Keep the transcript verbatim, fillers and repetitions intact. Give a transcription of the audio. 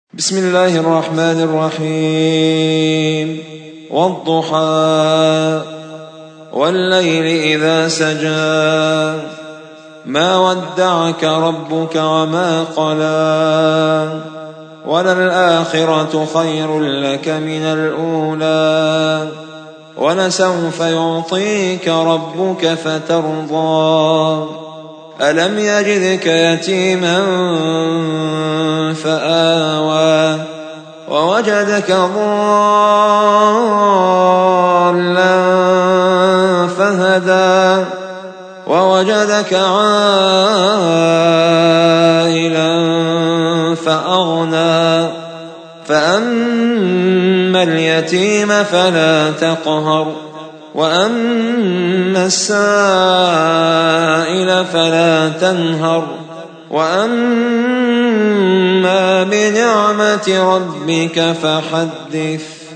بسم الله الرحمن الرحيم والضحى والليل إذا سجى ما ودعك ربك وما قلى وللآخرة خير لك من الأولى ولسوف يعطيك ربك فترضى ألم يجدك يتيما فآوى ووجدك ضالا فهدى ووجدك عائلا فأغنى فأما اليتيم فلا تقهر وأما السائل فلا تنهر وأما بنعمة ربك فحدث.